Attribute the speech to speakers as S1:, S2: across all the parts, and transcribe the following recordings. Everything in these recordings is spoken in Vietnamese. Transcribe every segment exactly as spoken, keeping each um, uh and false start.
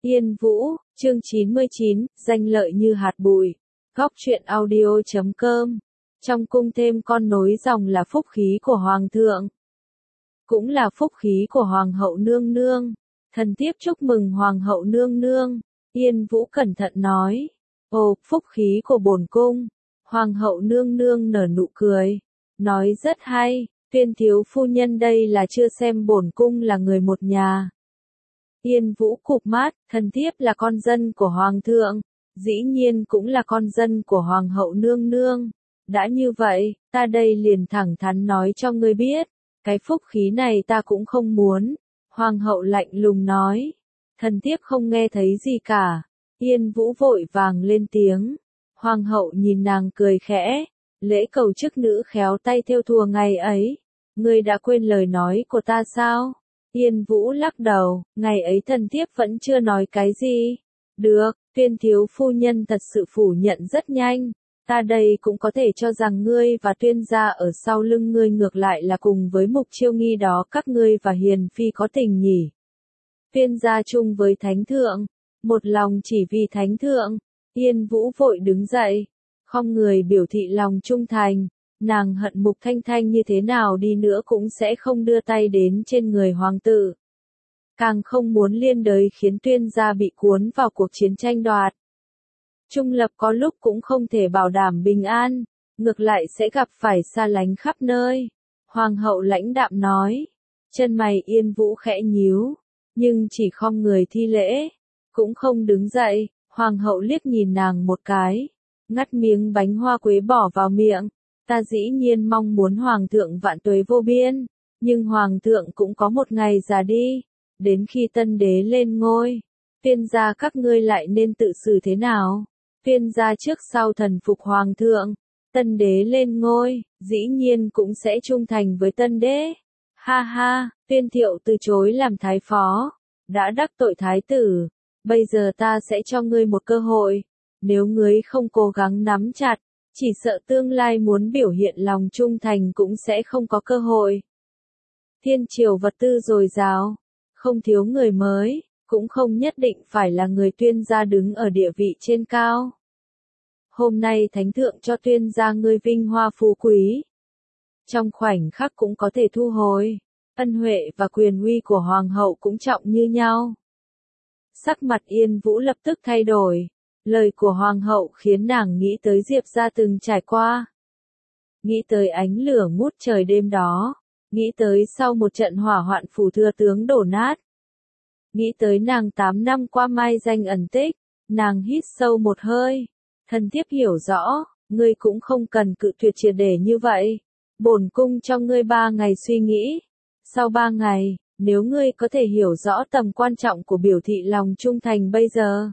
S1: Yên Vũ, chương chín mươi chín, danh lợi như hạt bụi. Góc truyện audio chấm com. Trong cung thêm con nối dòng là phúc khí của Hoàng thượng. Cũng là phúc khí của Hoàng hậu nương nương. Thần thiếp chúc mừng Hoàng hậu nương nương. Yên Vũ cẩn thận nói. Ồ, phúc khí của bổn cung. Hoàng hậu nương nương nở nụ cười. Nói rất hay, Tuyên thiếu phu nhân đây là chưa xem bổn cung là người một nhà. Yên Vũ cụp mắt, thần thiếp là con dân của Hoàng thượng, dĩ nhiên cũng là con dân của Hoàng hậu nương nương. Đã như vậy, ta đây liền thẳng thắn nói cho ngươi biết, cái phúc khí này ta cũng không muốn. Hoàng hậu lạnh lùng nói, thần thiếp không nghe thấy gì cả. Yên Vũ vội vàng lên tiếng. Hoàng hậu nhìn nàng cười khẽ, lễ cầu chức nữ khéo tay thêu thùa ngày ấy. Ngươi đã quên lời nói của ta sao? Yên Vũ lắc đầu, ngày ấy thần thiếp vẫn chưa nói cái gì. Được, Tuyên thiếu phu nhân thật sự phủ nhận rất nhanh. Ta đây cũng có thể cho rằng ngươi và Tuyên gia ở sau lưng ngươi ngược lại là cùng với Mục Chiêu Nghi đó các ngươi và Hiền Phi có tình nhỉ. Tuyên gia chung với Thánh Thượng, một lòng chỉ vì Thánh Thượng. Yên Vũ vội đứng dậy, không người biểu thị lòng trung thành. Nàng hận Mục Thanh Thanh như thế nào đi nữa cũng sẽ không đưa tay đến trên người hoàng tử. Càng không muốn liên đới khiến Tuyên gia bị cuốn vào cuộc chiến tranh đoạt. Trung lập có lúc cũng không thể bảo đảm bình an, ngược lại sẽ gặp phải xa lánh khắp nơi. Hoàng hậu lãnh đạm nói, chân mày Yên Vũ khẽ nhíu, nhưng chỉ khom người thi lễ, cũng không đứng dậy. Hoàng hậu liếc nhìn nàng một cái, ngắt miếng bánh hoa quế bỏ vào miệng. Ta dĩ nhiên mong muốn Hoàng thượng vạn tuế vô biên, nhưng Hoàng thượng cũng có một ngày già đi, đến khi tân đế lên ngôi, Tuyên gia các ngươi lại nên tự xử thế nào? Tuyên gia trước sau thần phục Hoàng thượng, tân đế lên ngôi, dĩ nhiên cũng sẽ trung thành với tân đế. Ha ha, Tuyên thiệu từ chối làm thái phó, đã đắc tội thái tử, bây giờ ta sẽ cho ngươi một cơ hội, nếu ngươi không cố gắng nắm chặt, chỉ sợ tương lai muốn biểu hiện lòng trung thành cũng sẽ không có cơ hội. Thiên triều vật tư dồi dào, không thiếu người mới, cũng không nhất định phải là người Tuyên gia đứng ở địa vị trên cao. Hôm nay Thánh thượng cho Tuyên gia ngươi vinh hoa phú quý, trong khoảnh khắc cũng có thể thu hồi, ân huệ và quyền uy của Hoàng hậu cũng trọng như nhau. Sắc mặt Yên Vũ lập tức thay đổi. Lời của Hoàng hậu khiến nàng nghĩ tới Diệp gia từng trải qua. Nghĩ tới ánh lửa ngút trời đêm đó. Nghĩ tới sau một trận hỏa hoạn phủ thừa tướng đổ nát. Nghĩ tới nàng tám năm qua mai danh ẩn tích. Nàng hít sâu một hơi. Thần thiếp hiểu rõ, ngươi cũng không cần cự tuyệt triệt để như vậy. Bổn cung cho ngươi ba ngày suy nghĩ. Sau ba ngày, nếu ngươi có thể hiểu rõ tầm quan trọng của biểu thị lòng trung thành bây giờ,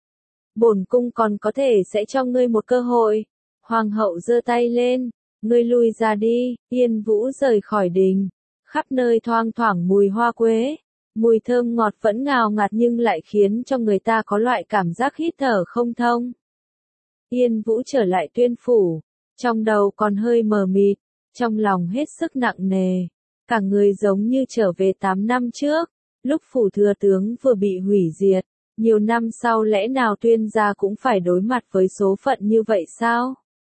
S1: bổn cung còn có thể sẽ cho ngươi một cơ hội. Hoàng hậu giơ tay lên, ngươi lui ra đi. Yên Vũ rời khỏi đình, khắp nơi thoang thoảng mùi hoa quế, mùi thơm ngọt vẫn ngào ngạt nhưng lại khiến cho người ta có loại cảm giác hít thở không thông. Yên Vũ trở lại Tuyên phủ, trong đầu còn hơi mờ mịt, trong lòng hết sức nặng nề, cả người giống như trở về tám năm trước, lúc phủ thừa tướng vừa bị hủy diệt. Nhiều năm sau lẽ nào Tuyên gia cũng phải đối mặt với số phận như vậy sao?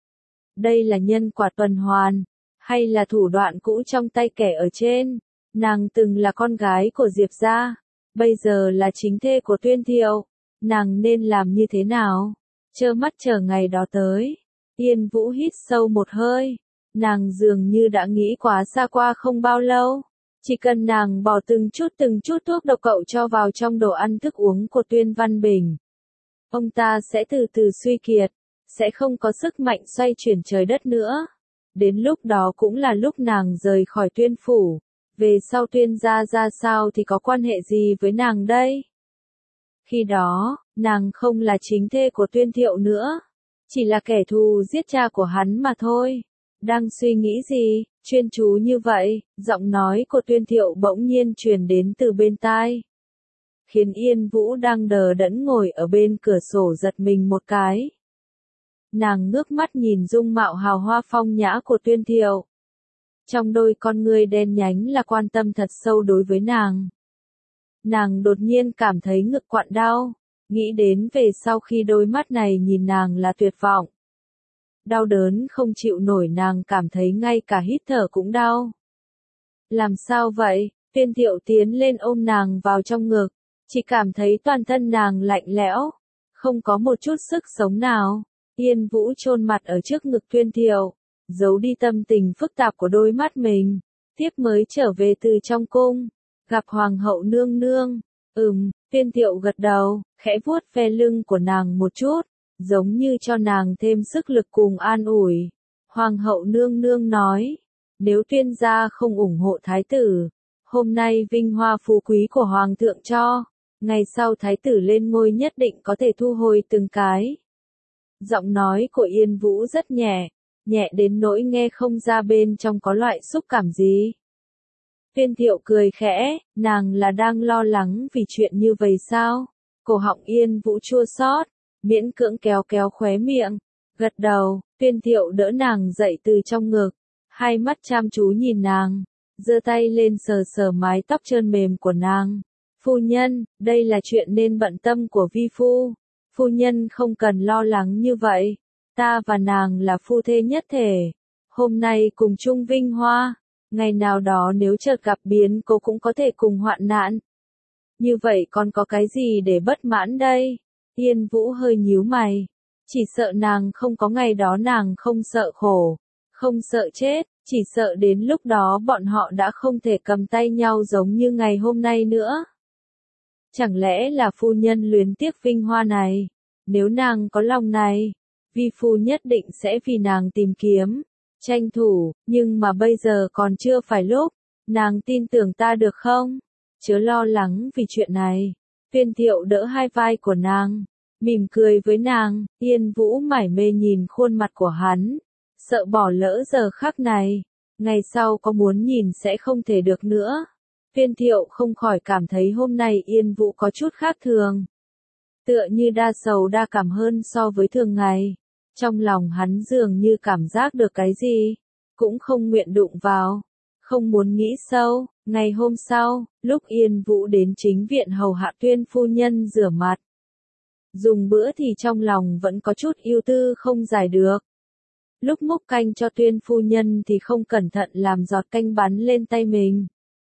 S1: Đây là nhân quả tuần hoàn, hay là thủ đoạn cũ trong tay kẻ ở trên? Nàng từng là con gái của Diệp gia, bây giờ là chính thê của Tuyên thiệu, nàng nên làm như thế nào? Trơ mắt chờ ngày đó tới. Yên Vũ hít sâu một hơi, nàng dường như đã nghĩ quá xa qua không bao lâu. Chỉ cần nàng bỏ từng chút từng chút thuốc độc cậu cho vào trong đồ ăn thức uống của Tuyên Văn Bình, ông ta sẽ từ từ suy kiệt, sẽ không có sức mạnh xoay chuyển trời đất nữa. Đến lúc đó cũng là lúc nàng rời khỏi Tuyên phủ, về sau Tuyên gia ra sao thì có quan hệ gì với nàng đây? Khi đó, nàng không là chính thê của Tuyên thiệu nữa, chỉ là kẻ thù giết cha của hắn mà thôi. Đang suy nghĩ gì, chuyên chú như vậy, giọng nói của Tuyên thiệu bỗng nhiên truyền đến từ bên tai, khiến Yên Vũ đang đờ đẫn ngồi ở bên cửa sổ giật mình một cái. Nàng ngước mắt nhìn dung mạo hào hoa phong nhã của Tuyên thiệu. Trong đôi con ngươi đen nhánh là quan tâm thật sâu đối với nàng. nàng đột nhiên cảm thấy ngực quặn đau, nghĩ đến về sau khi đôi mắt này nhìn nàng là tuyệt vọng. Đau đớn không chịu nổi, nàng cảm thấy ngay cả hít thở cũng đau. Làm sao vậy? Viên Thiệu tiến lên ôm nàng vào trong ngực, chỉ cảm thấy toàn thân nàng lạnh lẽo, không có một chút sức sống nào. Yên Vũ chôn mặt ở trước ngực Viên Thiệu, giấu đi tâm tình phức tạp của đôi mắt mình. Tiếp mới trở về từ trong cung, gặp Hoàng hậu nương nương. Ừm, Viên Thiệu gật đầu, khẽ vuốt ve lưng của nàng một chút, giống như cho nàng thêm sức lực cùng an ủi. Hoàng hậu nương nương nói, nếu Tuyên gia không ủng hộ thái tử, hôm nay vinh hoa phú quý của hoàng thượng cho, ngày sau thái tử lên ngôi nhất định có thể thu hồi từng cái. Giọng nói của Yên Vũ rất nhẹ, nhẹ đến nỗi nghe không ra bên trong có loại xúc cảm gì. Viên Thiệu cười khẽ, nàng là đang lo lắng vì chuyện như vậy sao? Cổ họng Yên Vũ chua xót, miễn cưỡng kéo kéo khóe miệng, gật đầu. Viên Thiệu đỡ nàng dậy từ trong ngực, hai mắt chăm chú nhìn nàng, giơ tay lên sờ sờ mái tóc trơn mềm của nàng. Phu nhân, đây là chuyện nên bận tâm của vi phu. Phu nhân không cần lo lắng như vậy. Ta và nàng là phu thê nhất thể. Hôm nay cùng chung vinh hoa. Ngày nào đó nếu chợt gặp biến cố cũng có thể cùng hoạn nạn. Như vậy còn có cái gì để bất mãn đây? Yên Vũ hơi nhíu mày. Chỉ sợ nàng không có ngày đó, nàng không sợ khổ, không sợ chết, chỉ sợ đến lúc đó bọn họ đã không thể cầm tay nhau giống như ngày hôm nay nữa. Chẳng lẽ là phu nhân luyến tiếc vinh hoa này? Nếu nàng có lòng này, vi phu nhất định sẽ vì nàng tìm kiếm, tranh thủ, nhưng mà bây giờ còn chưa phải lúc, nàng tin tưởng ta được không? Chớ lo lắng vì chuyện này. Viên Thiệu đỡ hai vai của nàng, mỉm cười với nàng. Yên Vũ mải mê nhìn khuôn mặt của hắn, sợ bỏ lỡ giờ khắc này, ngày sau có muốn nhìn sẽ không thể được nữa. Viên Thiệu không khỏi cảm thấy hôm nay Yên Vũ có chút khác thường, tựa như đa sầu đa cảm hơn so với thường ngày. Trong lòng hắn dường như cảm giác được cái gì, cũng không nguyện đụng vào, không muốn nghĩ sâu. Ngày hôm sau, lúc Yên Vũ đến chính viện hầu hạ Tuyên phu nhân rửa mặt, dùng bữa thì trong lòng vẫn có chút ưu tư không giải được. Lúc múc canh cho Tuyên phu nhân thì không cẩn thận làm giọt canh bắn lên tay mình.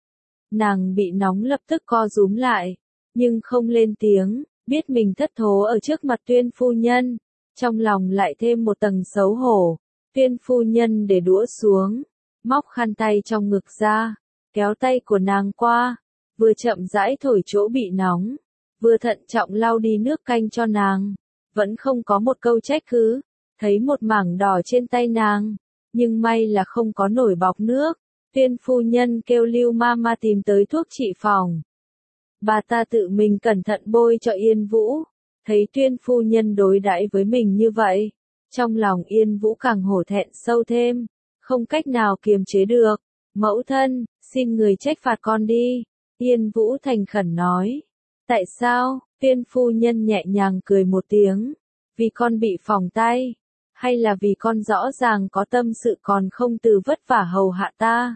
S1: Nàng bị nóng lập tức co rúm lại, nhưng không lên tiếng, biết mình thất thố ở trước mặt Tuyên phu nhân, trong lòng lại thêm một tầng xấu hổ. Tuyên phu nhân để đũa xuống, móc khăn tay trong ngực ra, kéo tay của nàng qua, vừa chậm rãi thổi chỗ bị nóng, vừa thận trọng lau đi nước canh cho nàng, vẫn không có một câu trách cứ. Thấy một mảng đỏ trên tay nàng, nhưng may là không có nổi bọt nước. Tuyên phu nhân kêu Lưu Mama tìm tới thuốc trị phòng. Bà ta tự mình cẩn thận bôi cho Yên Vũ. Thấy Tuyên phu nhân đối đãi với mình như vậy, trong lòng Yên Vũ càng hổ thẹn sâu thêm, không cách nào kiềm chế được. Mẫu thân, xin người trách phạt con đi. Yên Vũ thành khẩn nói. Tại sao? Tuyên phu nhân nhẹ nhàng cười một tiếng. Vì con bị phỏng tay, hay là vì con rõ ràng có tâm sự còn không từ vất vả hầu hạ ta?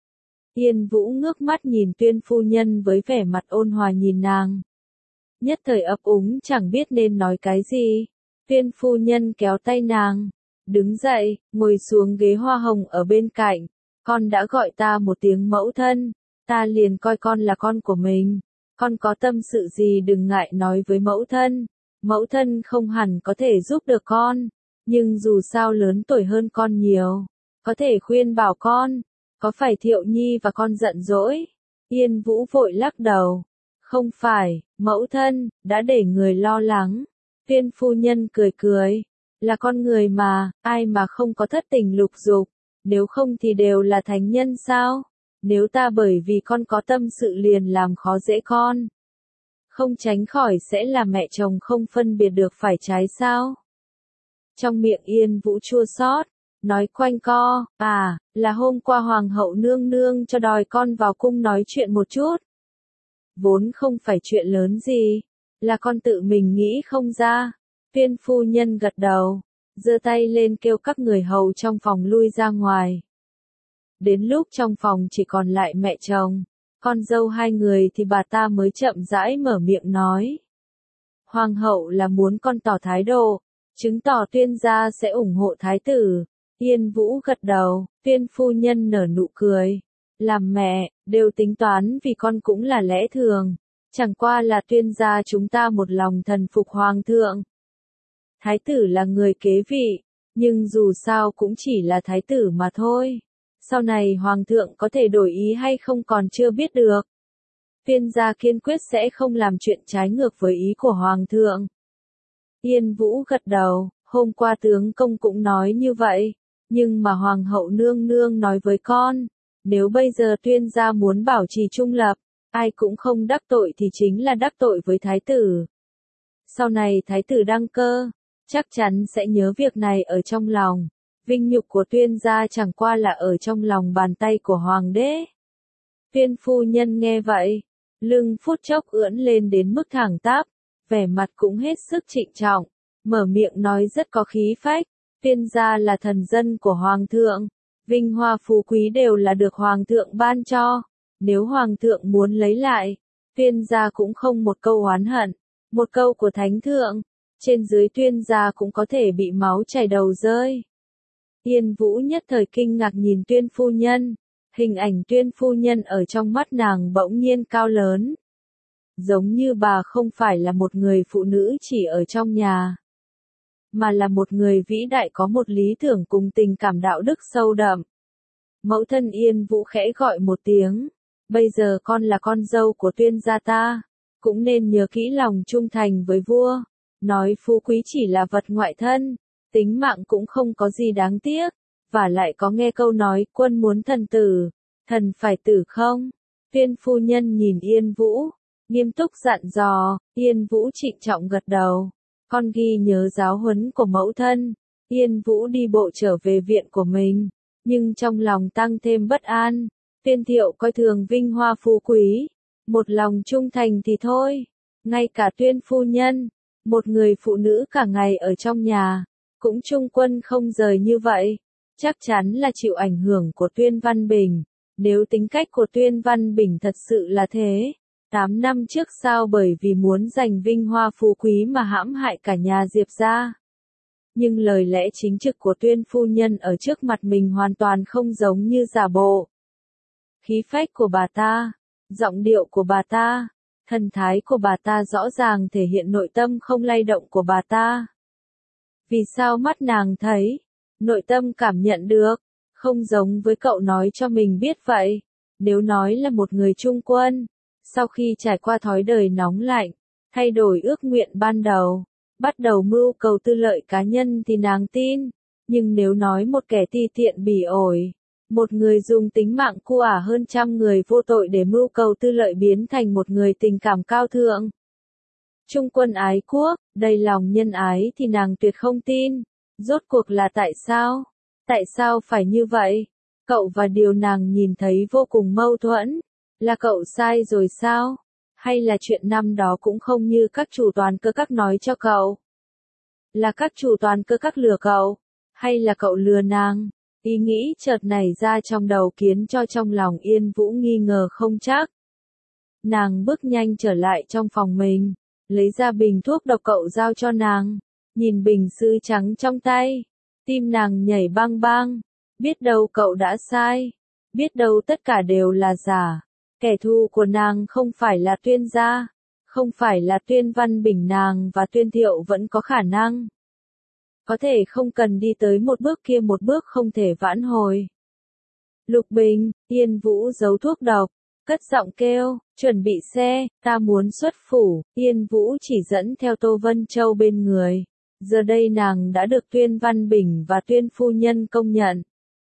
S1: Yên Vũ ngước mắt nhìn Tuyên phu nhân với vẻ mặt ôn hòa nhìn nàng. Nhất thời ấp úng chẳng biết nên nói cái gì. Tuyên phu nhân kéo tay nàng, đứng dậy, ngồi xuống ghế hoa hồng ở bên cạnh. Con đã gọi ta một tiếng mẫu thân, ta liền coi con là con của mình. Con có tâm sự gì đừng ngại nói với mẫu thân. Mẫu thân không hẳn có thể giúp được con, nhưng dù sao lớn tuổi hơn con nhiều, có thể khuyên bảo con. Có phải Thiệu Nhi và con giận dỗi? Yên Vũ vội lắc đầu. Không phải, mẫu thân, đã để người lo lắng. Tuyên phu nhân cười cười. Là con người mà, ai mà không có thất tình lục dục, nếu không thì đều là thánh nhân sao? Nếu ta bởi vì con có tâm sự liền làm khó dễ con, không tránh khỏi sẽ làm mẹ chồng không phân biệt được phải trái sao? Trong miệng Yên Vũ chua xót, nói quanh co, à, là hôm qua hoàng hậu nương nương cho đòi con vào cung nói chuyện một chút. Vốn không phải chuyện lớn gì, là con tự mình nghĩ không ra. Tuyên phu nhân gật đầu, giơ tay lên kêu các người hầu trong phòng lui ra ngoài. Đến lúc trong phòng chỉ còn lại mẹ chồng, con dâu hai người thì bà ta mới chậm rãi mở miệng nói. Hoàng hậu là muốn con tỏ thái độ, chứng tỏ Tuyên gia sẽ ủng hộ thái tử. Yên Vũ gật đầu, Tuyên phu nhân nở nụ cười. Làm mẹ, đều tính toán vì con cũng là lẽ thường. Chẳng qua là Tuyên gia chúng ta một lòng thần phục hoàng thượng. Thái tử là người kế vị, nhưng dù sao cũng chỉ là thái tử mà thôi. Sau này hoàng thượng có thể đổi ý hay không còn chưa biết được. Tuyên gia kiên quyết sẽ không làm chuyện trái ngược với ý của hoàng thượng. Yên Vũ gật đầu, hôm qua tướng công cũng nói như vậy, nhưng mà hoàng hậu nương nương nói với con, nếu bây giờ Tuyên gia muốn bảo trì trung lập, ai cũng không đắc tội thì chính là đắc tội với thái tử. Sau này thái tử đăng cơ, chắc chắn sẽ nhớ việc này ở trong lòng. Vinh nhục của Tuyên gia chẳng qua là ở trong lòng bàn tay của hoàng đế. Tuyên phu nhân nghe vậy, lưng phút chốc ưỡn lên đến mức thẳng tắp, vẻ mặt cũng hết sức trịnh trọng, mở miệng nói rất có khí phách. Tuyên gia là thần dân của hoàng thượng, vinh hoa phú quý đều là được hoàng thượng ban cho. Nếu hoàng thượng muốn lấy lại, Tuyên gia cũng không một câu oán hận, một câu của thánh thượng, trên dưới Tuyên gia cũng có thể bị máu chảy đầu rơi. Yên Vũ nhất thời kinh ngạc nhìn Tuyên phu nhân, hình ảnh Tuyên phu nhân ở trong mắt nàng bỗng nhiên cao lớn. Giống như bà không phải là một người phụ nữ chỉ ở trong nhà, mà là một người vĩ đại có một lý tưởng cùng tình cảm đạo đức sâu đậm. Mẫu thân Yên Vũ khẽ gọi một tiếng, bây giờ con là con dâu của Tuyên gia ta, cũng nên nhớ kỹ lòng trung thành với vua, nói phú quý chỉ là vật ngoại thân, tính mạng cũng không có gì đáng tiếc, và lại có nghe câu nói quân muốn thần tử, thần phải tử không? Tuyên phu nhân nhìn Yên Vũ, nghiêm túc dặn dò. Yên Vũ trịnh trọng gật đầu, con ghi nhớ giáo huấn của mẫu thân. Yên Vũ đi bộ trở về viện của mình, nhưng trong lòng tăng thêm bất an. Tuyên Thiệu coi thường vinh hoa phú quý, một lòng trung thành thì thôi, ngay cả Tuyên phu nhân, một người phụ nữ cả ngày ở trong nhà, cũng trung quân không rời như vậy, chắc chắn là chịu ảnh hưởng của Tuyên Văn Bình. Nếu tính cách của Tuyên Văn Bình thật sự là thế, tám năm trước sao bởi vì muốn giành vinh hoa phú quý mà hãm hại cả nhà Diệp gia. Nhưng lời lẽ chính trực của Tuyên phu nhân ở trước mặt mình hoàn toàn không giống như giả bộ. Khí phách của bà ta, giọng điệu của bà ta, thần thái của bà ta rõ ràng thể hiện nội tâm không lay động của bà ta. Vì sao mắt nàng thấy, nội tâm cảm nhận được, không giống với cậu nói cho mình biết vậy. Nếu nói là một người trung quân, sau khi trải qua thói đời nóng lạnh, thay đổi ước nguyện ban đầu, bắt đầu mưu cầu tư lợi cá nhân thì nàng tin. Nhưng nếu nói một kẻ ti tiện bỉ ổi, một người dùng tính mạng cu ả hơn trăm người vô tội để mưu cầu tư lợi biến thành một người tình cảm cao thượng, trung quân ái quốc, đầy lòng nhân ái thì nàng tuyệt không tin. Rốt cuộc là tại sao? Tại sao phải như vậy? Cậu và điều nàng nhìn thấy vô cùng mâu thuẫn. Là cậu sai rồi sao? Hay là chuyện năm đó cũng không như các chủ toàn cơ các nói cho cậu? Là các chủ toàn cơ các lừa cậu? Hay là cậu lừa nàng? Ý nghĩ chợt nảy ra trong đầu khiến cho trong lòng Yên Vũ nghi ngờ không chắc. Nàng bước nhanh trở lại trong phòng mình, lấy ra bình thuốc độc cậu giao cho nàng, nhìn bình sứ trắng trong tay, tim nàng nhảy bang bang, biết đâu cậu đã sai, biết đâu tất cả đều là giả, kẻ thù của nàng không phải là Tuyên gia, không phải là Tuyên Văn Bình, nàng và Tuyên Thiệu vẫn có khả năng. Có thể không cần đi tới một bước kia một bước không thể vãn hồi. Lục Bình, Yên Vũ giấu thuốc độc, cất giọng kêu, chuẩn bị xe, ta muốn xuất phủ. Yên Vũ chỉ dẫn theo Tô Vân Châu bên người. Giờ đây nàng đã được Tuyên Văn Bình và Tuyên phu nhân công nhận.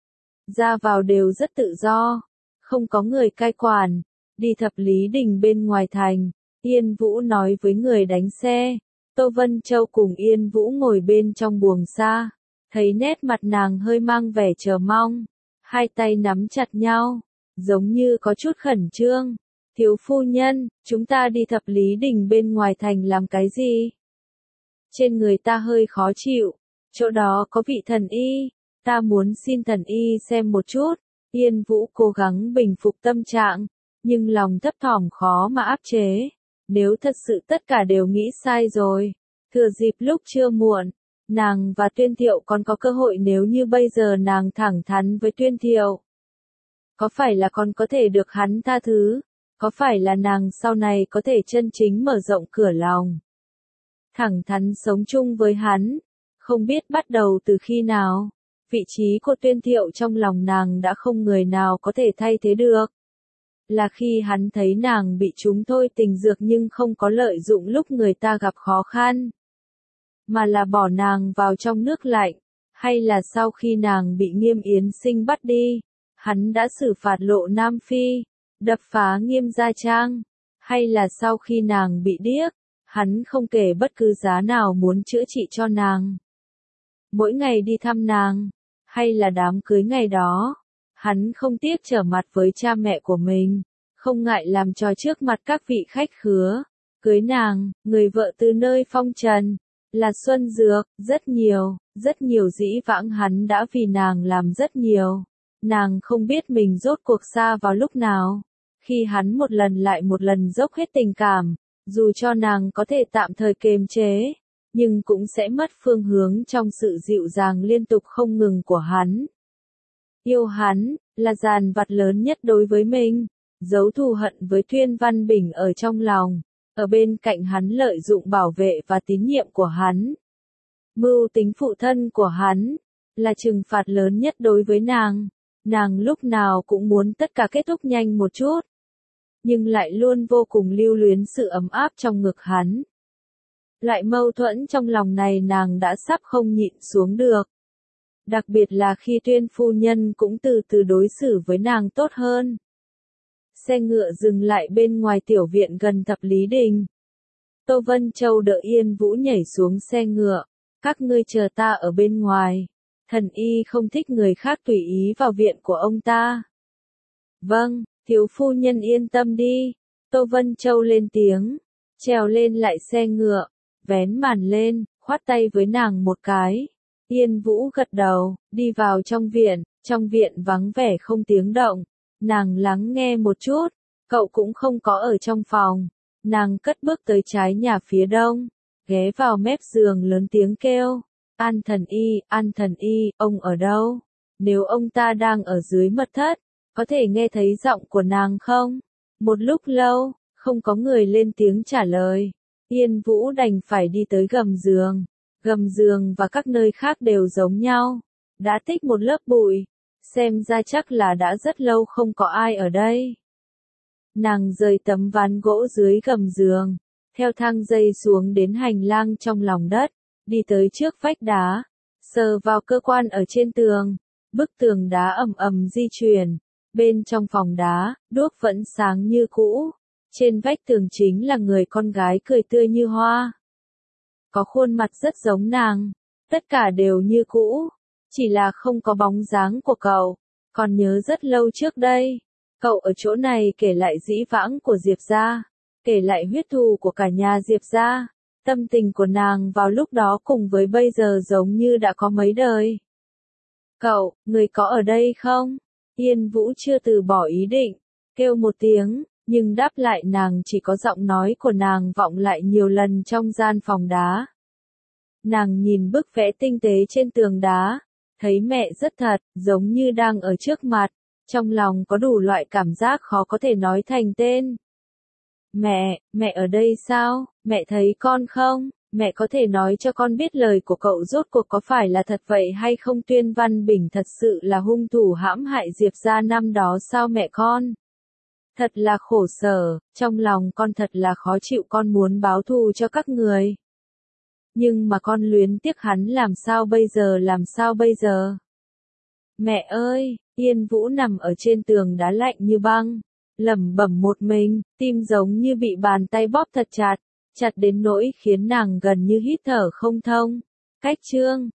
S1: Ra vào đều rất tự do, không có người cai quản. Đi Thập Lý Đình bên ngoài thành, Yên Vũ nói với người đánh xe. Tô Vân Châu cùng Yên Vũ ngồi bên trong buồng xa, thấy nét mặt nàng hơi mang vẻ chờ mong, hai tay nắm chặt nhau, giống như có chút khẩn trương. Thiếu phu nhân, chúng ta đi Thập Lý Đình bên ngoài thành làm cái gì? Trên người ta hơi khó chịu, chỗ đó có vị thần y, ta muốn xin thần y xem một chút. Yên Vũ cố gắng bình phục tâm trạng, nhưng lòng thấp thỏm khó mà áp chế. Nếu thật sự tất cả đều nghĩ sai rồi, thừa dịp lúc chưa muộn, nàng và Tuyên Thiệu còn có cơ hội nếu như bây giờ nàng thẳng thắn với Tuyên Thiệu. Có phải là còn có thể được hắn tha thứ? Có phải là nàng sau này có thể chân chính mở rộng cửa lòng? Thẳng thắn sống chung với hắn, không biết bắt đầu từ khi nào, vị trí của Tuyên Thiệu trong lòng nàng đã không người nào có thể thay thế được. Là khi hắn thấy nàng bị trúng thôi tình dược nhưng không có lợi dụng lúc người ta gặp khó khăn, mà là bỏ nàng vào trong nước lạnh, hay là sau khi nàng bị Nghiêm Yến Sinh bắt đi, hắn đã xử phạt Lộ Nam Phi, đập phá Nghiêm gia trang, hay là sau khi nàng bị điếc, hắn không kể bất cứ giá nào muốn chữa trị cho nàng. Mỗi ngày đi thăm nàng, hay là đám cưới ngày đó, hắn không tiếc trở mặt với cha mẹ của mình, không ngại làm trò trước mặt các vị khách khứa, cưới nàng, người vợ từ nơi phong trần, là Xuân Dược, rất nhiều, rất nhiều dĩ vãng hắn đã vì nàng làm rất nhiều. Nàng không biết mình rốt cuộc xa vào lúc nào, khi hắn một lần lại một lần dốc hết tình cảm, dù cho nàng có thể tạm thời kiềm chế, nhưng cũng sẽ mất phương hướng trong sự dịu dàng liên tục không ngừng của hắn. Yêu hắn, là dàn vặt lớn nhất đối với mình, giấu thù hận với Tuyên Văn Bình ở trong lòng, ở bên cạnh hắn lợi dụng bảo vệ và tín nhiệm của hắn. Mưu tính phụ thân của hắn, là trừng phạt lớn nhất đối với nàng. Nàng lúc nào cũng muốn tất cả kết thúc nhanh một chút, nhưng lại luôn vô cùng lưu luyến sự ấm áp trong ngực hắn. Loại mâu thuẫn trong lòng này nàng đã sắp không nhịn xuống được. Đặc biệt là khi Tuyên phu nhân cũng từ từ đối xử với nàng tốt hơn. Xe ngựa dừng lại bên ngoài tiểu viện gần Thập Lý Đình. Tô Vân Châu đỡ Yên Vũ nhảy xuống xe ngựa. Các ngươi chờ ta ở bên ngoài. Thần y không thích người khác tùy ý vào viện của ông ta. Vâng, thiếu phu nhân yên tâm đi. Tô Vân Châu lên tiếng, trèo lên lại xe ngựa, vén màn lên, khoát tay với nàng một cái. Yên Vũ gật đầu, đi vào trong viện, trong viện vắng vẻ không tiếng động. Nàng lắng nghe một chút, cậu cũng không có ở trong phòng. Nàng cất bước tới trái nhà phía đông, ghé vào mép giường lớn tiếng kêu. An thần y, An thần y, ông ở đâu? Nếu ông ta đang ở dưới mật thất, có thể nghe thấy giọng của nàng không? Một lúc lâu, không có người lên tiếng trả lời. Yên Vũ đành phải đi tới gầm giường. Gầm giường và các nơi khác đều giống nhau. Đã tích một lớp bụi. Xem ra chắc là đã rất lâu không có ai ở đây. Nàng rời tấm ván gỗ dưới gầm giường, theo thang dây xuống đến hành lang trong lòng đất. Đi tới trước vách đá, sờ vào cơ quan ở trên tường, bức tường đá ầm ầm di chuyển, bên trong phòng đá, đuốc vẫn sáng như cũ, trên vách tường chính là người con gái cười tươi như hoa. Có khuôn mặt rất giống nàng, tất cả đều như cũ, chỉ là không có bóng dáng của cậu, còn nhớ rất lâu trước đây, cậu ở chỗ này kể lại dĩ vãng của Diệp gia, kể lại huyết thù của cả nhà Diệp gia. Tâm tình của nàng vào lúc đó cùng với bây giờ giống như đã có mấy đời. Cậu, người có ở đây không? Yên Vũ chưa từ bỏ ý định, kêu một tiếng, nhưng đáp lại nàng chỉ có giọng nói của nàng vọng lại nhiều lần trong gian phòng đá. Nàng nhìn bức vẽ tinh tế trên tường đá, thấy mẹ rất thật, giống như đang ở trước mặt, trong lòng có đủ loại cảm giác khó có thể nói thành tên. Mẹ, mẹ ở đây sao? Mẹ thấy con không? Mẹ có thể nói cho con biết lời của cậu rốt cuộc có phải là thật vậy hay không? Tuyên Văn Bình thật sự là hung thủ hãm hại Diệp gia năm đó sao mẹ con? Thật là khổ sở, trong lòng con thật là khó chịu, con muốn báo thù cho các người. Nhưng mà con luyến tiếc hắn, làm sao bây giờ, làm sao bây giờ? Mẹ ơi, Yên Vũ nằm ở trên tường đá lạnh như băng, lẩm bẩm một mình, tim giống như bị bàn tay bóp thật chặt, chặt đến nỗi khiến nàng gần như hít thở không thông. Cách chương